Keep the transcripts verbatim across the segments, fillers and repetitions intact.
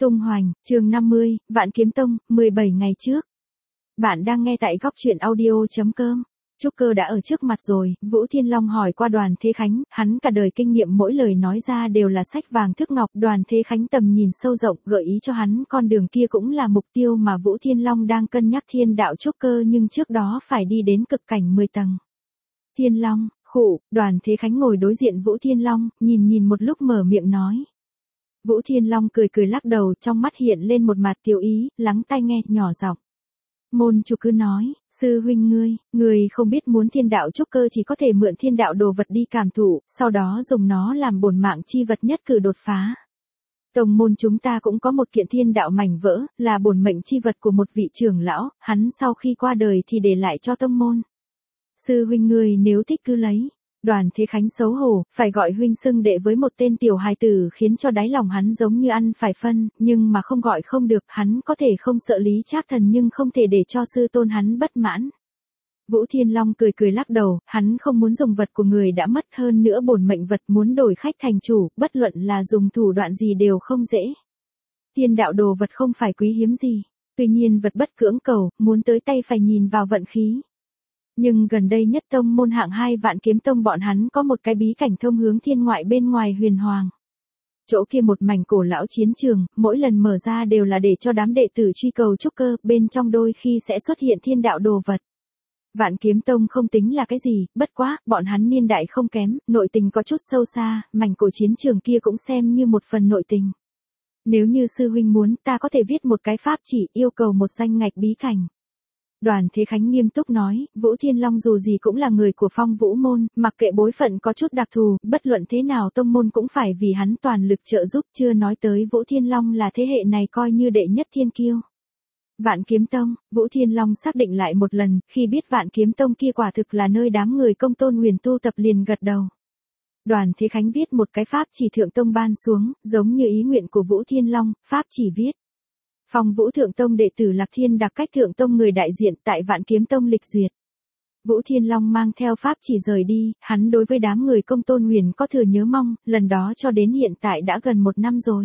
Tung hoành, chương năm mươi, Vạn Kiếm Tông, mười bảy ngày trước. Bạn đang nghe tại góc truyện audio.com. Trúc Cơ đã ở trước mặt rồi, Vũ Thiên Long hỏi qua Đoàn Thế Khánh, hắn cả đời kinh nghiệm mỗi lời nói ra đều là sách vàng thước ngọc. Đoàn Thế Khánh tầm nhìn sâu rộng, gợi ý cho hắn con đường kia cũng là mục tiêu mà Vũ Thiên Long đang cân nhắc. Thiên đạo trúc cơ nhưng trước đó phải đi đến cực cảnh mười tầng. Thiên Long, khụ, Đoàn Thế Khánh ngồi đối diện Vũ Thiên Long, nhìn nhìn một lúc mở miệng nói. Vũ Thiên Long cười cười lắc đầu, trong mắt hiện lên một mặt tiêu ý, lắng tai nghe, nhỏ giọng. Môn chủ cứ nói, sư huynh ngươi, ngươi không biết muốn thiên đạo trúc cơ chỉ có thể mượn thiên đạo đồ vật đi cảm thụ, sau đó dùng nó làm bổn mạng chi vật nhất cử đột phá. Tông môn chúng ta cũng có một kiện thiên đạo mảnh vỡ, là bổn mệnh chi vật của một vị trưởng lão, hắn sau khi qua đời thì để lại cho tông môn. Sư huynh ngươi nếu thích cứ lấy. Đoàn Thế Khánh xấu hổ, phải gọi huynh xưng đệ với một tên tiểu hài tử khiến cho đáy lòng hắn giống như ăn phải phân, nhưng mà không gọi không được, hắn có thể không sợ Lý Trác Thần nhưng không thể để cho sư tôn hắn bất mãn. Vũ Thiên Long cười cười lắc đầu, hắn không muốn dùng vật của người đã mất, hơn nữa bổn mệnh vật muốn đổi khách thành chủ, bất luận là dùng thủ đoạn gì đều không dễ. Thiên đạo đồ vật không phải quý hiếm gì, tuy nhiên vật bất cưỡng cầu, muốn tới tay phải nhìn vào vận khí. Nhưng gần đây nhất tông môn hạng hai Vạn Kiếm Tông bọn hắn có một cái bí cảnh thông hướng thiên ngoại bên ngoài huyền hoàng. Chỗ kia một mảnh cổ lão chiến trường, mỗi lần mở ra đều là để cho đám đệ tử truy cầu trúc cơ, bên trong đôi khi sẽ xuất hiện thiên đạo đồ vật. Vạn Kiếm Tông không tính là cái gì, bất quá, bọn hắn niên đại không kém, nội tình có chút sâu xa, mảnh cổ chiến trường kia cũng xem như một phần nội tình. Nếu như sư huynh muốn, ta có thể viết một cái pháp chỉ, yêu cầu một danh ngạch bí cảnh. Đoàn Thế Khánh nghiêm túc nói, Vũ Thiên Long dù gì cũng là người của Phong Vũ môn, mặc kệ bối phận có chút đặc thù, bất luận thế nào tông môn cũng phải vì hắn toàn lực trợ giúp, chưa nói tới Vũ Thiên Long là thế hệ này coi như đệ nhất thiên kiêu. Vạn Kiếm Tông, Vũ Thiên Long xác định lại một lần, khi biết Vạn Kiếm Tông kia quả thực là nơi đám người công tôn huyền tu tập liền gật đầu. Đoàn Thế Khánh viết một cái pháp chỉ thượng tông ban xuống, giống như ý nguyện của Vũ Thiên Long, pháp chỉ viết. Phong Vũ Thượng Tông đệ tử Lạc Thiên đặc cách Thượng Tông người đại diện tại Vạn Kiếm Tông lịch duyệt. Vũ Thiên Long mang theo pháp chỉ rời đi, hắn đối với đám người công tôn huyền có thừa nhớ mong, lần đó cho đến hiện tại đã gần một năm rồi.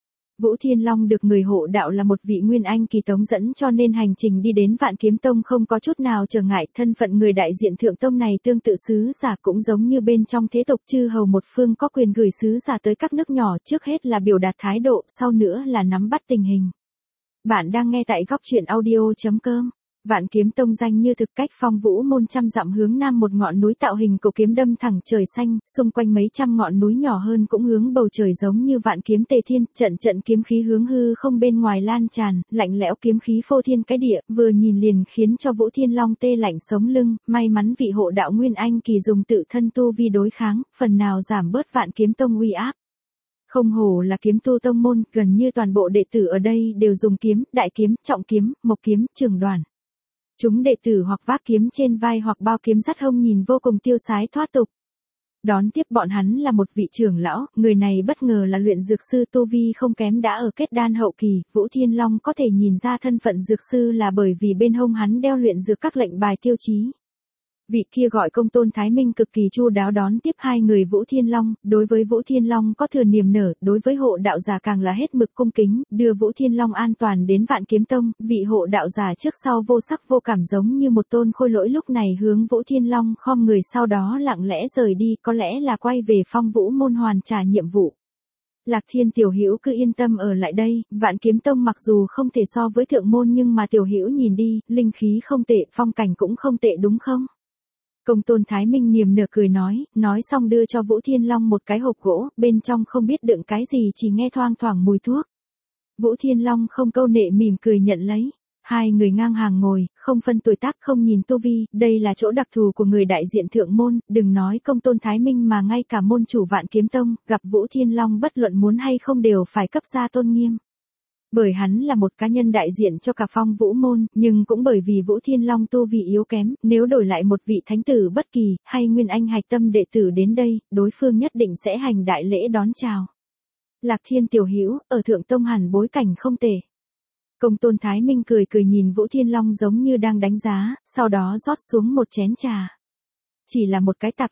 Vũ Thiên Long được người hộ đạo là một vị nguyên anh kỳ tống dẫn cho nên hành trình đi đến Vạn Kiếm Tông không có chút nào trở ngại, thân phận người đại diện Thượng Tông này tương tự sứ giả cũng giống như bên trong thế tục chư hầu một phương có quyền gửi sứ giả tới các nước nhỏ, trước hết là biểu đạt thái độ, sau nữa là nắm bắt tình hình. Bạn đang nghe tại góc truyện audio.com. Vạn Kiếm Tông danh như thực, cách Phong Vũ môn trăm dặm hướng nam một ngọn núi tạo hình cổ kiếm đâm thẳng trời xanh, xung quanh mấy trăm ngọn núi nhỏ hơn cũng hướng bầu trời giống như vạn kiếm tề thiên, trận trận kiếm khí hướng hư không bên ngoài lan tràn, lạnh lẽo kiếm khí phô thiên cái địa, vừa nhìn liền khiến cho Vũ Thiên Long tê lạnh sống lưng, may mắn vị hộ đạo nguyên anh kỳ dùng tự thân tu vi đối kháng, phần nào giảm bớt Vạn Kiếm Tông uy áp. Không hổ là kiếm tu tông môn, gần như toàn bộ đệ tử ở đây đều dùng kiếm, đại kiếm, trọng kiếm, mộc kiếm, trường đoàn. Chúng đệ tử hoặc vác kiếm trên vai hoặc bao kiếm dắt hông nhìn vô cùng tiêu sái thoát tục. Đón tiếp bọn hắn là một vị trưởng lão, người này bất ngờ là luyện dược sư tu vi không kém đã ở kết đan hậu kỳ, Vũ Thiên Long có thể nhìn ra thân phận dược sư là bởi vì bên hông hắn đeo luyện dược các lệnh bài tiêu chí. Vị kia gọi Công Tôn Thái Minh cực kỳ chu đáo đón tiếp hai người Vũ Thiên Long, đối với Vũ Thiên Long có thừa niềm nở, đối với hộ đạo giả càng là hết mực cung kính, đưa Vũ Thiên Long an toàn đến Vạn Kiếm Tông, vị hộ đạo giả trước sau vô sắc vô cảm giống như một tôn khôi lỗi lúc này hướng Vũ Thiên Long khom người sau đó lặng lẽ rời đi, có lẽ là quay về Phong Vũ môn hoàn trả nhiệm vụ. Lạc Thiên tiểu hữu cứ yên tâm ở lại đây, Vạn Kiếm Tông mặc dù không thể so với thượng môn nhưng mà tiểu hữu nhìn đi, linh khí không tệ, phong cảnh cũng không tệ đúng không? Công Tôn Thái Minh niềm nở cười nói, nói xong đưa cho Vũ Thiên Long một cái hộp gỗ, bên trong không biết đựng cái gì chỉ nghe thoang thoảng mùi thuốc. Vũ Thiên Long không câu nệ mỉm cười nhận lấy. Hai người ngang hàng ngồi, không phân tuổi tác không nhìn tu vi, đây là chỗ đặc thù của người đại diện thượng môn, đừng nói Công Tôn Thái Minh mà ngay cả môn chủ Vạn Kiếm Tông, gặp Vũ Thiên Long bất luận muốn hay không đều phải cấp ra tôn nghiêm. Bởi hắn là một cá nhân đại diện cho cả Phong Vũ môn, nhưng cũng bởi vì Vũ Thiên Long tu vi yếu kém, nếu đổi lại một vị thánh tử bất kỳ, hay nguyên anh hạch tâm đệ tử đến đây, đối phương nhất định sẽ hành đại lễ đón chào. Lạc Thiên tiểu hữu, ở Thượng Tông hẳn bối cảnh không tệ. Công Tôn Thái Minh cười cười nhìn Vũ Thiên Long giống như đang đánh giá, sau đó rót xuống một chén trà. Chỉ là một cái tạp dịch,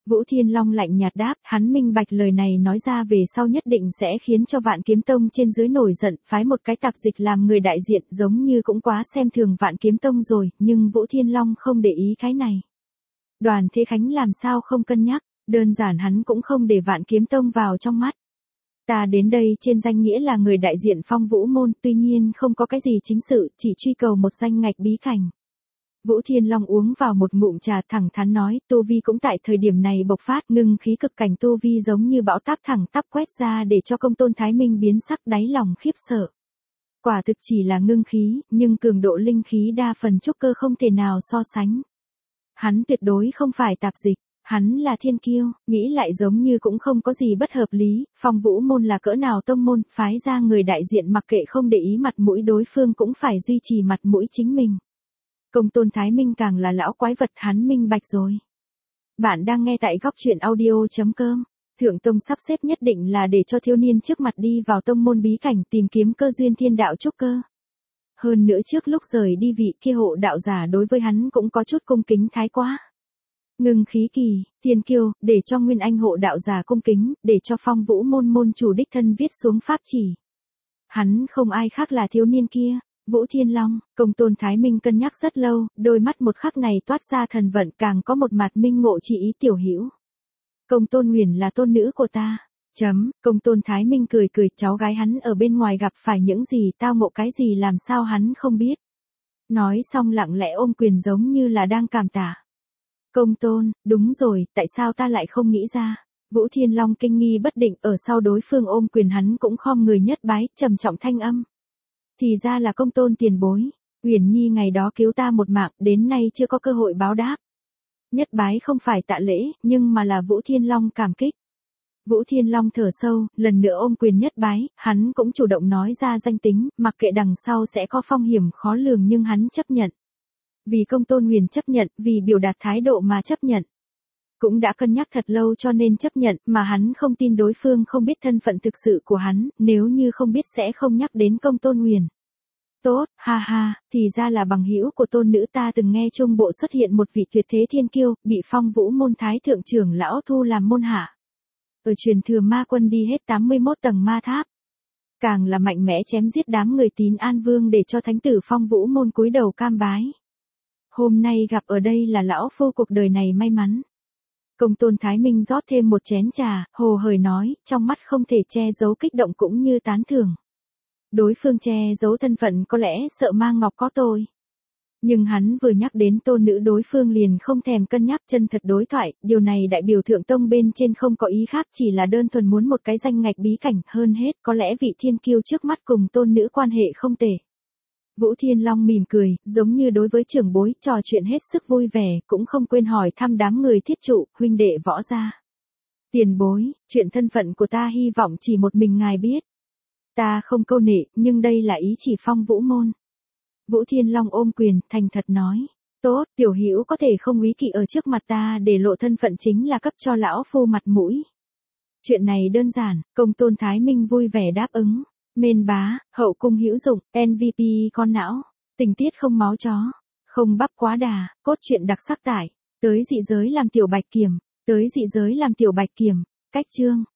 Vũ Thiên Long lạnh nhạt đáp, hắn minh bạch lời này nói ra về sau nhất định sẽ khiến cho Vạn Kiếm Tông trên dưới nổi giận, phái một cái tạp dịch làm người đại diện giống như cũng quá xem thường Vạn Kiếm Tông rồi, nhưng Vũ Thiên Long không để ý cái này. Đoàn Thế Khánh làm sao không cân nhắc, đơn giản hắn cũng không để Vạn Kiếm Tông vào trong mắt. Ta đến đây trên danh nghĩa là người đại diện Phong Vũ môn, tuy nhiên không có cái gì chính sự, chỉ truy cầu một danh ngạch bí cảnh. Vũ Thiên Long uống vào một ngụm trà thẳng thắn nói, tu vi cũng tại thời điểm này bộc phát, ngưng khí cực cảnh tu vi giống như bão táp thẳng tắp quét ra để cho Công Tôn Thái Minh biến sắc đáy lòng khiếp sợ. Quả thực chỉ là ngưng khí, nhưng cường độ linh khí đa phần trúc cơ không thể nào so sánh. Hắn tuyệt đối không phải tạp dịch, hắn là thiên kiêu, nghĩ lại giống như cũng không có gì bất hợp lý, Phong Vũ môn là cỡ nào tông môn, phái ra người đại diện mặc kệ không để ý mặt mũi đối phương cũng phải duy trì mặt mũi chính mình. Công Tôn Thái Minh càng là lão quái vật, hắn minh bạch rồi. Bạn đang nghe tại góc truyện audio.com. Thượng Tông sắp xếp nhất định là để cho thiếu niên trước mặt đi vào tông môn bí cảnh tìm kiếm cơ duyên thiên đạo trúc cơ. Hơn nữa trước lúc rời đi vị kia hộ đạo giả đối với hắn cũng có chút cung kính thái quá. Ngưng khí kỳ, thiên kiêu, để cho Nguyên Anh hộ đạo giả cung kính, để cho Phong Vũ môn môn chủ đích thân viết xuống pháp chỉ. Hắn không ai khác là thiếu niên kia. Vũ Thiên Long, Công Tôn Thái Minh cân nhắc rất lâu, đôi mắt một khắc này toát ra thần vận, càng có một mặt minh ngộ chỉ ý tiểu hữu. Công Tôn Nguyền là tôn nữ của ta. Chấm, Công Tôn Thái Minh cười cười, cháu gái hắn ở bên ngoài gặp phải những gì, tao ngộ cái gì làm sao hắn không biết. Nói xong lặng lẽ ôm quyền giống như là đang cảm tạ. Công Tôn, đúng rồi, tại sao ta lại không nghĩ ra. Vũ Thiên Long kinh nghi bất định, ở sau đối phương ôm quyền hắn cũng khom người nhất bái, trầm trọng thanh âm. Thì ra là Công Tôn tiền bối, Uyển Nhi ngày đó cứu ta một mạng, đến nay chưa có cơ hội báo đáp. Nhất bái không phải tạ lễ, nhưng mà là Vũ Thiên Long cảm kích. Vũ Thiên Long thở sâu, lần nữa ôm quyền nhất bái, hắn cũng chủ động nói ra danh tính, mặc kệ đằng sau sẽ có phong hiểm khó lường nhưng hắn chấp nhận. Vì Công Tôn Huyền chấp nhận, vì biểu đạt thái độ mà chấp nhận. Cũng đã cân nhắc thật lâu cho nên chấp nhận, mà hắn không tin đối phương không biết thân phận thực sự của hắn, nếu như không biết sẽ không nhắc đến Công Tôn Huyền. Tốt, ha ha, thì ra là bằng hữu của tôn nữ ta từng nghe trung bộ xuất hiện một vị tuyệt thế thiên kiêu, bị Phong Vũ môn thái thượng trưởng lão thu làm môn hạ. Ở truyền thừa ma quân đi hết tám mươi mốt tầng ma tháp. Càng là mạnh mẽ chém giết đám người Tín An Vương để cho thánh tử Phong Vũ môn cúi đầu cam bái. Hôm nay gặp ở đây là lão phu cuộc đời này may mắn. Công Tôn Thái Minh rót thêm một chén trà, hồ hởi nói, trong mắt không thể che giấu kích động cũng như tán thưởng. Đối phương che giấu thân phận có lẽ sợ mang ngọc có tôi. Nhưng hắn vừa nhắc đến tôn nữ đối phương liền không thèm cân nhắc chân thật đối thoại, điều này đại biểu Thượng Tông bên trên không có ý khác, chỉ là đơn thuần muốn một cái danh ngạch bí cảnh, hơn hết có lẽ vị thiên kiêu trước mắt cùng tôn nữ quan hệ không tệ. Vũ Thiên Long mỉm cười, giống như đối với trưởng bối, trò chuyện hết sức vui vẻ, cũng không quên hỏi thăm đám người thiết trụ, huynh đệ võ gia. Tiền bối, chuyện thân phận của ta hy vọng chỉ một mình ngài biết. Ta không câu nệ, nhưng đây là ý chỉ Phong Vũ môn. Vũ Thiên Long ôm quyền, thành thật nói. Tốt, tiểu hữu có thể không úy kỵ ở trước mặt ta để lộ thân phận chính là cấp cho lão phu mặt mũi. Chuyện này đơn giản, Công Tôn Thái Minh vui vẻ đáp ứng. Mên bá, hậu cung hữu dụng, em vê pê con não, tình tiết không máu chó, không bắp quá đà, cốt truyện đặc sắc tải, tới dị giới làm tiểu bạch kiểm, tới dị giới làm tiểu bạch kiểm, cách chương.